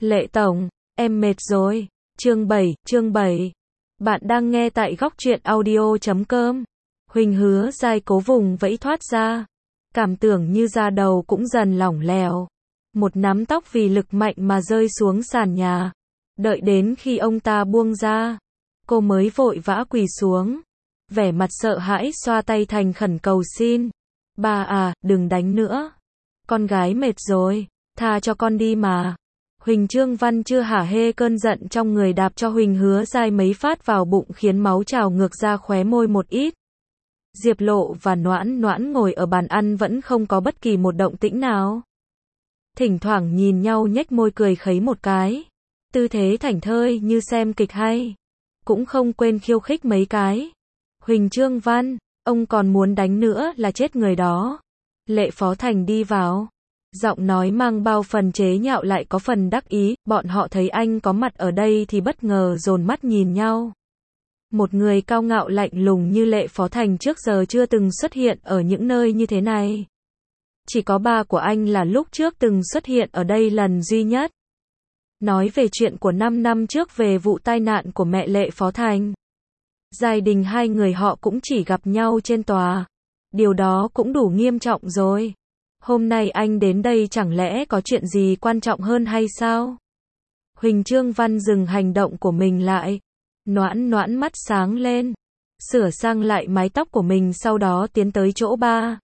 Lệ Tổng, em mệt rồi. Chương 7. Bạn đang nghe tại góc truyện audio.com. Huỳnh Hứa Giai cố vùng vẫy thoát ra. Cảm tưởng như da đầu cũng dần lỏng lẻo. Một nắm tóc vì lực mạnh mà rơi xuống sàn nhà. Đợi đến khi ông ta buông ra, cô mới vội vã quỳ xuống. Vẻ mặt sợ hãi xoa tay thành khẩn cầu xin. Ba à, đừng đánh nữa. Con gái mệt rồi, tha cho con đi mà. Huỳnh Trương Văn chưa hả hê cơn giận trong người đạp cho Huỳnh Hứa Giai mấy phát vào bụng khiến máu trào ngược ra khóe môi một ít. Diệp Lộ và Noãn Noãn ngồi ở bàn ăn vẫn không có bất kỳ một động tĩnh nào. Thỉnh thoảng nhìn nhau nhếch môi cười khấy một cái. Tư thế thảnh thơi như xem kịch hay. Cũng không quên khiêu khích mấy cái. Huỳnh Trương Văn, ông còn muốn đánh nữa là chết người đó. Lệ Phó Thành đi vào. Giọng nói mang bao phần chế nhạo lại có phần đắc ý, bọn họ thấy anh có mặt ở đây thì bất ngờ dồn mắt nhìn nhau. Một người cao ngạo lạnh lùng như Lệ Phó Thành trước giờ chưa từng xuất hiện ở những nơi như thế này. Chỉ có ba của anh là lúc trước từng xuất hiện ở đây lần duy nhất. Nói về chuyện của 5 năm trước về vụ tai nạn của mẹ Lệ Phó Thành. Gia đình hai người họ cũng chỉ gặp nhau trên tòa. Điều đó cũng đủ nghiêm trọng rồi. Hôm nay anh đến đây chẳng lẽ có chuyện gì quan trọng hơn hay sao? Huỳnh Trương Văn dừng hành động của mình lại. Noãn Noãn mắt sáng lên. Sửa sang lại mái tóc của mình sau đó tiến tới chỗ ba.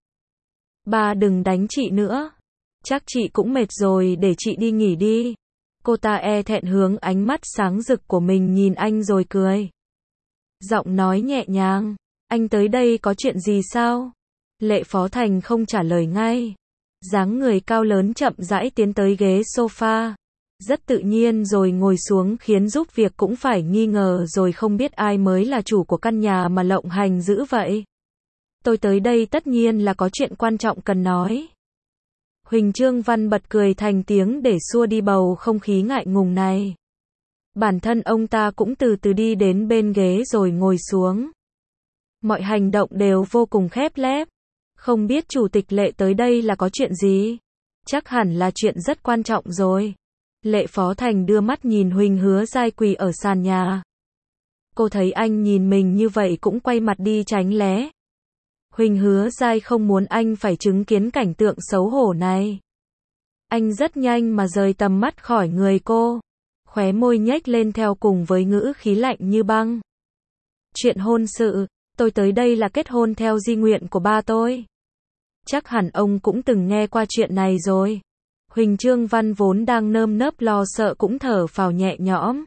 Ba đừng đánh chị nữa. Chắc chị cũng mệt rồi, để chị đi nghỉ đi. Cô ta e thẹn hướng ánh mắt sáng rực của mình nhìn anh rồi cười. Giọng nói nhẹ nhàng. Anh tới đây có chuyện gì sao? Lệ Phó Thành không trả lời ngay. Dáng người cao lớn chậm rãi tiến tới ghế sofa. Rất tự nhiên rồi ngồi xuống khiến giúp việc cũng phải nghi ngờ rồi không biết ai mới là chủ của căn nhà mà lộng hành dữ vậy. Tôi tới đây tất nhiên là có chuyện quan trọng cần nói. Huỳnh Trương Văn bật cười thành tiếng để xua đi bầu không khí ngại ngùng này. Bản thân ông ta cũng từ từ đi đến bên ghế rồi ngồi xuống. Mọi hành động đều vô cùng khép nép. Không biết chủ tịch Lệ tới đây là có chuyện gì? Chắc hẳn là chuyện rất quan trọng rồi. Lệ Phó Thành đưa mắt nhìn Huỳnh Hứa Giai quỳ ở sàn nhà. Cô thấy anh nhìn mình như vậy cũng quay mặt đi tránh né. Huỳnh Hứa Giai không muốn anh phải chứng kiến cảnh tượng xấu hổ này. Anh rất nhanh mà rời tầm mắt khỏi người cô. Khóe môi nhếch lên theo cùng với ngữ khí lạnh như băng. Chuyện hôn sự, tôi tới đây là kết hôn theo di nguyện của ba tôi. Chắc hẳn ông cũng từng nghe qua chuyện này rồi. Huỳnh Trương Văn vốn đang nơm nớp lo sợ cũng thở phào nhẹ nhõm.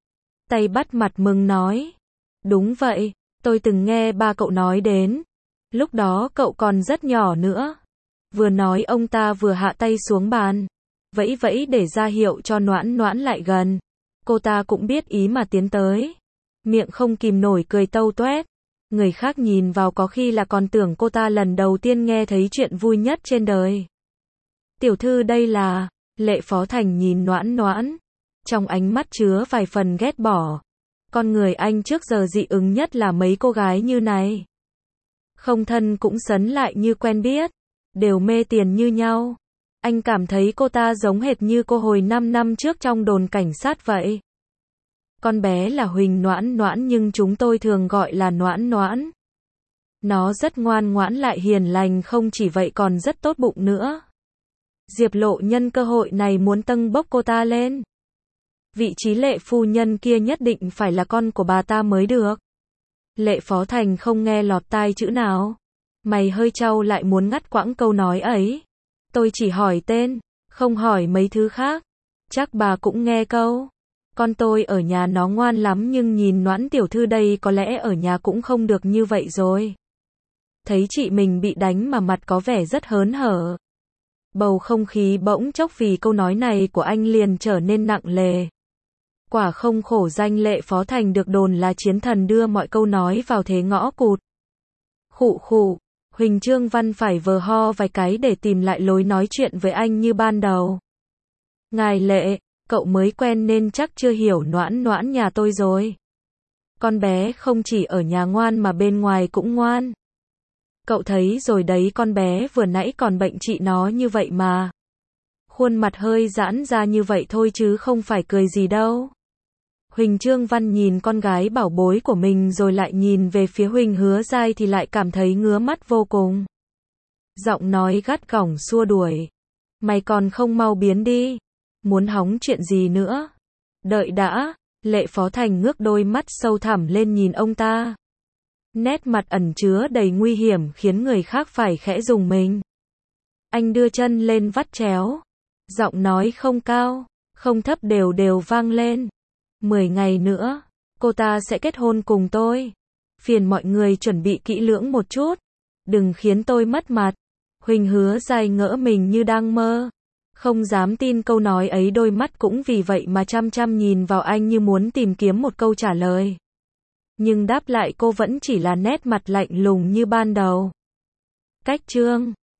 Tay bắt mặt mừng nói. Đúng vậy, tôi từng nghe ba cậu nói đến. Lúc đó cậu còn rất nhỏ nữa. Vừa nói ông ta vừa hạ tay xuống bàn. Vẫy vẫy để ra hiệu cho Noãn Noãn lại gần. Cô ta cũng biết ý mà tiến tới. Miệng không kìm nổi cười tâu toét. Người khác nhìn vào có khi là còn tưởng cô ta lần đầu tiên nghe thấy chuyện vui nhất trên đời. Tiểu thư đây là... Lệ Phó Thành nhìn Noãn Noãn. Trong ánh mắt chứa vài phần ghét bỏ. Con người anh trước giờ dị ứng nhất là mấy cô gái như này. Không thân cũng sấn lại như quen biết. Đều mê tiền như nhau. Anh cảm thấy cô ta giống hệt như cô hồi 5 năm trước trong đồn cảnh sát vậy. Con bé là Huỳnh Noãn Noãn nhưng chúng tôi thường gọi là Noãn Noãn. Nó rất ngoan ngoãn lại hiền lành, không chỉ vậy còn rất tốt bụng nữa. Diệp Lộ nhân cơ hội này muốn tâng bốc cô ta lên. Vị trí Lệ phu nhân kia nhất định phải là con của bà ta mới được. Lệ Phó Thành không nghe lọt tai chữ nào. Mày hơi chau lại muốn ngắt quãng câu nói ấy. Tôi chỉ hỏi tên, không hỏi mấy thứ khác. Chắc bà cũng nghe câu. Con tôi ở nhà nó ngoan lắm nhưng nhìn Noãn tiểu thư đây có lẽ ở nhà cũng không được như vậy rồi. Thấy chị mình bị đánh mà mặt có vẻ rất hớn hở. Bầu không khí bỗng chốc vì câu nói này của anh liền trở nên nặng nề. Quả không khổ danh Lệ Phó Thành được đồn là chiến thần đưa mọi câu nói vào thế ngõ cụt. Khụ khụ, Huỳnh Trương Văn phải vờ ho vài cái để tìm lại lối nói chuyện với anh như ban đầu. Ngài Lệ, cậu mới quen nên chắc chưa hiểu Noãn Noãn nhà tôi rồi. Con bé không chỉ ở nhà ngoan mà bên ngoài cũng ngoan. Cậu thấy rồi đấy, con bé vừa nãy còn bệnh chị nó như vậy mà. Khuôn mặt hơi giãn ra như vậy thôi chứ không phải cười gì đâu. Huỳnh Trương Văn nhìn con gái bảo bối của mình rồi lại nhìn về phía Huỳnh Hứa Giai thì lại cảm thấy ngứa mắt vô cùng. Giọng nói gắt gỏng xua đuổi. Mày còn không mau biến đi. Muốn hóng chuyện gì nữa? Đợi đã. Lệ Phó Thành ngước đôi mắt sâu thẳm lên nhìn ông ta. Nét mặt ẩn chứa đầy nguy hiểm khiến người khác phải khẽ rùng mình. Anh đưa chân lên vắt chéo. Giọng nói không cao, không thấp đều đều vang lên. 10 ngày nữa, cô ta sẽ kết hôn cùng tôi. Phiền mọi người chuẩn bị kỹ lưỡng một chút. Đừng khiến tôi mất mặt. Huỳnh Hứa Giai ngỡ mình như đang mơ. Không dám tin câu nói ấy, đôi mắt cũng vì vậy mà chăm chăm nhìn vào anh như muốn tìm kiếm một câu trả lời. Nhưng đáp lại cô vẫn chỉ là nét mặt lạnh lùng như ban đầu. Cách chương